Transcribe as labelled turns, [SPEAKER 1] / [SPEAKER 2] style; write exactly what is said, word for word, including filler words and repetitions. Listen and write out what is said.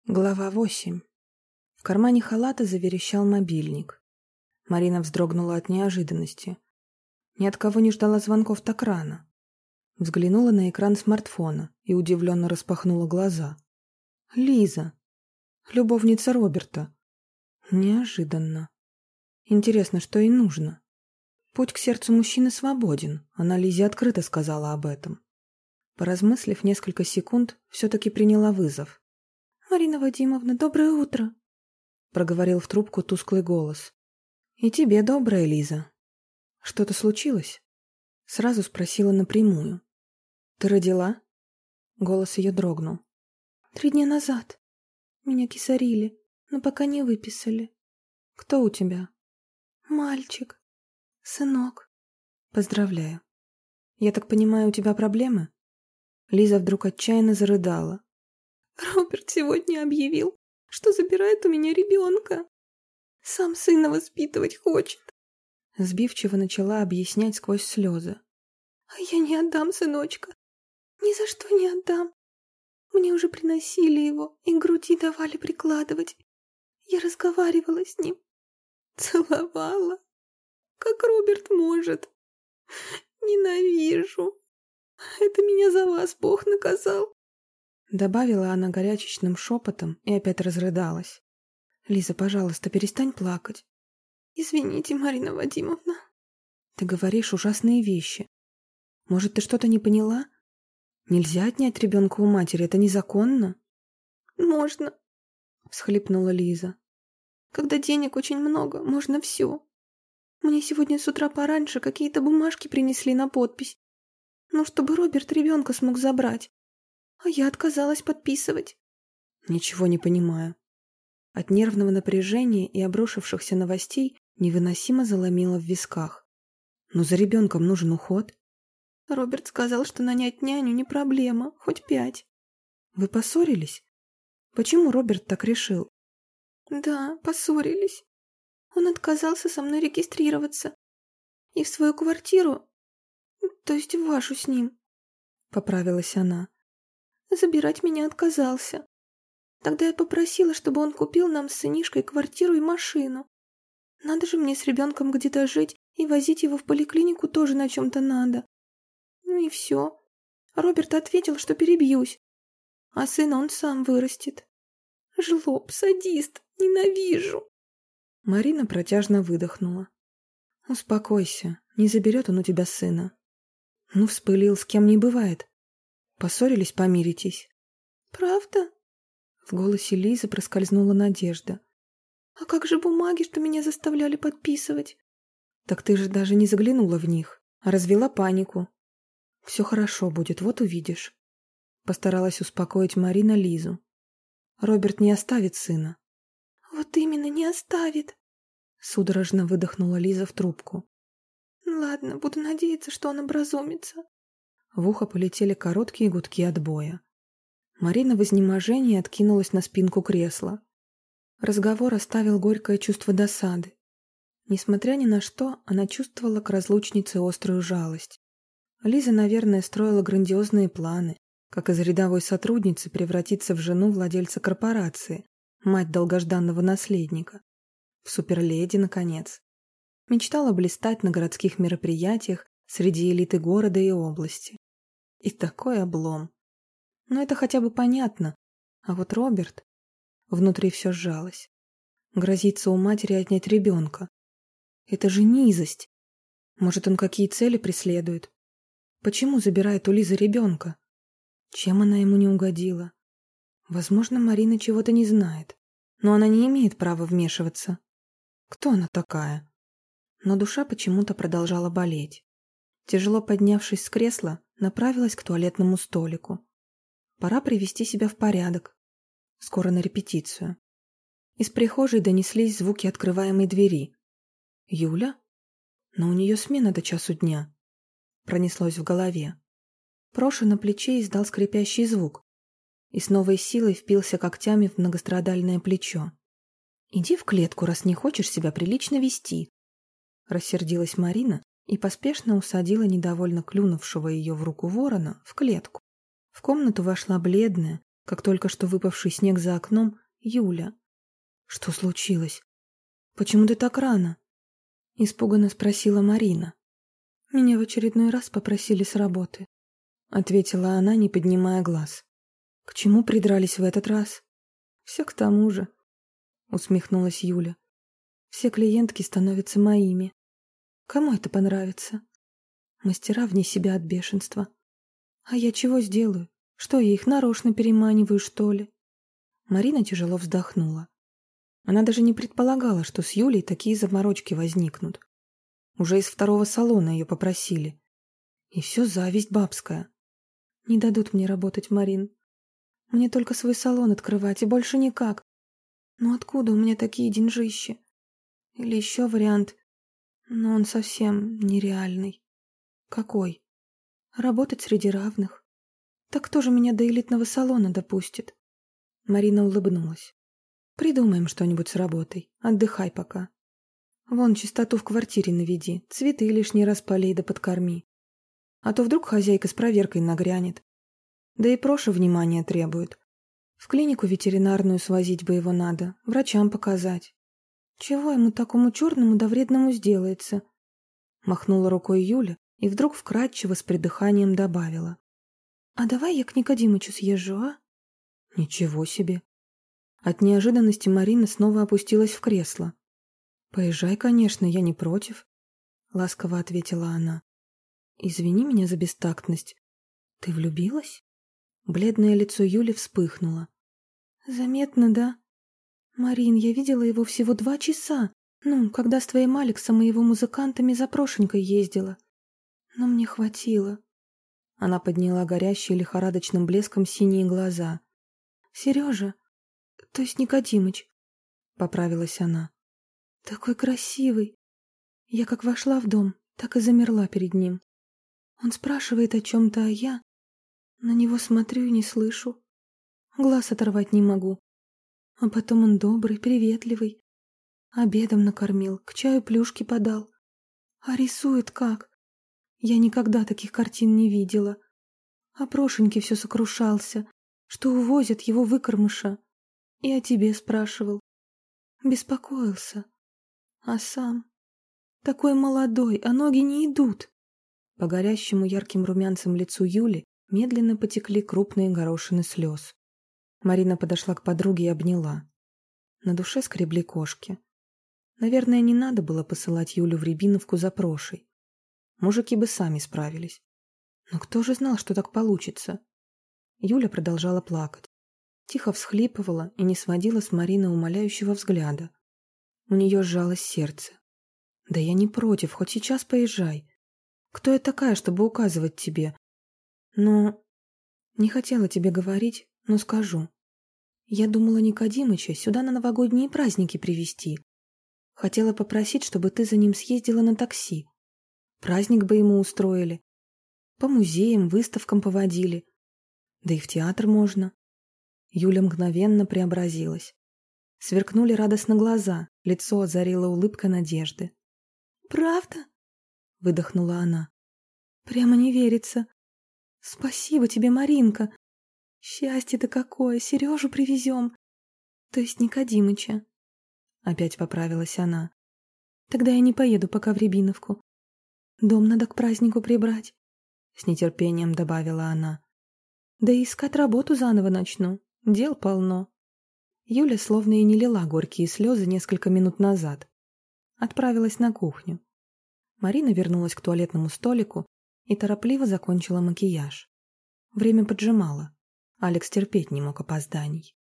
[SPEAKER 1] Глава восемь. В кармане халата заверещал мобильник. Марина вздрогнула от неожиданности. Ни от кого не ждала звонков так рано. Взглянула на экран смартфона и удивленно распахнула глаза. Лиза. Любовница Роберта. Неожиданно. Интересно, что ей нужно? Путь к сердцу мужчины свободен. Она Лизе открыто сказала об этом. Поразмыслив несколько секунд, все-таки приняла вызов. «Марина Вадимовна, доброе утро!» — проговорил в трубку тусклый голос. «И тебе доброе, Лиза. Что-то случилось?» Сразу спросила напрямую. «Ты родила?» Голос ее дрогнул. «Три дня назад. Меня кесарили, но пока не выписали». «Кто у тебя?» «Мальчик. Сынок». «Поздравляю. Я так понимаю, у тебя проблемы?» Лиза вдруг отчаянно зарыдала.
[SPEAKER 2] Роберт сегодня объявил, что забирает у меня ребенка. Сам сына воспитывать хочет.
[SPEAKER 1] Сбивчиво начала объяснять сквозь слезы.
[SPEAKER 2] А я не отдам сыночка. Ни за что не отдам. Мне уже приносили его и груди давали прикладывать. Я разговаривала с ним. Целовала. Как Роберт может. Ненавижу. Это меня за вас Бог наказал.
[SPEAKER 1] Добавила она горячечным шепотом и опять разрыдалась. «Лиза, пожалуйста, перестань плакать».
[SPEAKER 2] «Извините, Марина Вадимовна».
[SPEAKER 1] «Ты говоришь ужасные вещи. Может, ты что-то не поняла? Нельзя отнять ребенка у матери, это незаконно».
[SPEAKER 2] «Можно»,
[SPEAKER 1] — всхлипнула Лиза.
[SPEAKER 2] «Когда денег очень много, можно все. Мне сегодня с утра пораньше какие-то бумажки принесли на подпись. Ну, чтобы Роберт ребенка смог забрать. А я отказалась подписывать».
[SPEAKER 1] «Ничего не понимаю». От нервного напряжения и обрушившихся новостей невыносимо заломило в висках. «Но за ребенком нужен уход».
[SPEAKER 2] Роберт сказал, что нанять няню не проблема, хоть пять.
[SPEAKER 1] «Вы поссорились? Почему Роберт так решил?»
[SPEAKER 2] «Да, поссорились. Он отказался со мной регистрироваться. И в свою квартиру, то есть в вашу с ним», — поправилась она, — «забирать меня отказался. Тогда я попросила, чтобы он купил нам с сынишкой квартиру и машину. Надо же мне с ребенком где-то жить, и возить его в поликлинику тоже на чем-то надо. Ну и все. Роберт ответил, что перебьюсь. А сына он сам вырастет. Жлоб, садист, ненавижу».
[SPEAKER 1] Марина протяжно выдохнула. «Успокойся, не заберет он у тебя сына. Ну, вспылил, с кем не бывает. Поссорились, помиритесь».
[SPEAKER 2] «Правда?»
[SPEAKER 1] В голосе Лизы проскользнула надежда.
[SPEAKER 2] «А как же бумаги, что меня заставляли подписывать?»
[SPEAKER 1] «Так ты же даже не заглянула в них, а развела панику. Все хорошо будет, вот увидишь». Постаралась успокоить Марина Лизу. «Роберт не оставит сына».
[SPEAKER 2] «Вот именно, не оставит», —
[SPEAKER 1] судорожно выдохнула Лиза в трубку.
[SPEAKER 2] «Ладно, буду надеяться, что он образумится».
[SPEAKER 1] В ухо полетели короткие гудки отбоя. Марина в изнеможении откинулась на спинку кресла. Разговор оставил горькое чувство досады. Несмотря ни на что, она чувствовала к разлучнице острую жалость. Лиза, наверное, строила грандиозные планы, как из рядовой сотрудницы превратиться в жену владельца корпорации, мать долгожданного наследника. В суперледи, наконец. Мечтала блистать на городских мероприятиях среди элиты города и области. И такой облом. Но это хотя бы понятно. А вот Роберт... Внутри все сжалось. Грозится у матери отнять ребенка. Это же низость. Может, он какие цели преследует? Почему забирает у Лизы ребенка? Чем она ему не угодила? Возможно, Марина чего-то не знает. Но она не имеет права вмешиваться. Кто она такая? Но душа почему-то продолжала болеть. Тяжело поднявшись с кресла, направилась к туалетному столику. Пора привести себя в порядок. Скоро на репетицию. Из прихожей донеслись звуки открываемой двери. «Юля? Но у нее смена до часу дня». Пронеслось в голове. Проша на плече издал скрипящий звук и с новой силой впился когтями в многострадальное плечо. «Иди в клетку, раз не хочешь себя прилично вести», — рассердилась Марина и поспешно усадила недовольно клюнувшего ее в руку ворона в клетку. В комнату вошла бледная, как только что выпавший снег за окном, Юля. «Что случилось? Почему ты так рано?» — испуганно спросила Марина.
[SPEAKER 2] «Меня в очередной раз попросили с работы», —
[SPEAKER 1] ответила она, не поднимая глаз. «К чему придрались в этот раз?»
[SPEAKER 2] «Все к тому же», — усмехнулась Юля. «Все клиентки становятся моими. Кому это понравится? Мастера вне себя от бешенства. А я чего сделаю? Что, я их нарочно переманиваю, что ли?»
[SPEAKER 1] Марина тяжело вздохнула. Она даже не предполагала, что с Юлей такие заморочки возникнут. Уже из второго салона ее попросили. И все зависть бабская.
[SPEAKER 2] «Не дадут мне работать, Марин. Мне только свой салон открывать, и больше никак. Ну откуда у меня такие деньжищи? Или еще вариант, но он совсем нереальный».
[SPEAKER 1] «Какой?»
[SPEAKER 2] «Работать среди равных. Так кто же меня до элитного салона допустит?»
[SPEAKER 1] Марина улыбнулась. «Придумаем что-нибудь с работой. Отдыхай пока. Вон чистоту в квартире наведи, цветы лишний раз полей да подкорми. А то вдруг хозяйка с проверкой нагрянет. Да и Проша внимания требует. В клинику ветеринарную свозить бы его надо, врачам показать».
[SPEAKER 2] «Чего ему такому черному да вредному сделается?»
[SPEAKER 1] Махнула рукой Юля и вдруг вкратчиво с придыханием добавила.
[SPEAKER 2] «А давай я к Никодимычу съезжу, а?»
[SPEAKER 1] «Ничего себе!» От неожиданности Марина снова опустилась в кресло. «Поезжай, конечно, я не против», — ласково ответила она. «Извини меня за бестактность. Ты влюбилась?» Бледное лицо Юли вспыхнуло.
[SPEAKER 2] «Заметно, да? Марин, я видела его всего два часа, ну, когда с твоим Алексом и его музыкантами за Прошенькой ездила. Но мне хватило».
[SPEAKER 1] Она подняла горящие лихорадочным блеском синие глаза.
[SPEAKER 2] «Сережа, то есть Никодимыч»,
[SPEAKER 1] — поправилась она.
[SPEAKER 2] «Такой красивый. Я как вошла в дом, так и замерла перед ним. Он спрашивает о чем-то, а я на него смотрю и не слышу. Глаз оторвать не могу. А потом он добрый, приветливый. Обедом накормил, к чаю плюшки подал. А рисует как? Я никогда таких картин не видела. О Прошеньке все сокрушался, что увозят его выкормыша. И о тебе спрашивал. Беспокоился. А сам такой молодой, а ноги не идут».
[SPEAKER 1] По горящему ярким румянцем лицу Юли медленно потекли крупные горошины слез. Марина подошла к подруге и обняла. На душе скребли кошки. Наверное, не надо было посылать Юлю в Рябиновку за Прошей. Мужики бы сами справились. Но кто же знал, что так получится? Юля продолжала плакать. Тихо всхлипывала и не сводила с Марины умоляющего взгляда. У нее сжалось сердце. «Да я не против, хоть сейчас поезжай. Кто я такая, чтобы указывать тебе? Но... Не хотела тебе говорить, но скажу. Я думала Никодимыча сюда на новогодние праздники привезти. Хотела попросить, чтобы ты за ним съездила на такси. Праздник бы ему устроили. По музеям, выставкам поводили. Да и в театр можно». Юля мгновенно преобразилась. Сверкнули радостно глаза, лицо озарила улыбка надежды.
[SPEAKER 2] «Правда?» —
[SPEAKER 1] выдохнула она.
[SPEAKER 2] «Прямо не верится. Спасибо тебе, Маринка. Счастье-то какое, Сережу привезем. То есть Никодимыча».
[SPEAKER 1] Опять поправилась она.
[SPEAKER 2] «Тогда я не поеду пока в Рябиновку. Дом надо к празднику прибрать», — с нетерпением добавила она. «Да и искать работу заново начну. Дел полно».
[SPEAKER 1] Юля словно и не лила горькие слезы несколько минут назад. Отправилась на кухню. Марина вернулась к туалетному столику и торопливо закончила макияж. Время поджимало. Алекс терпеть не мог опозданий.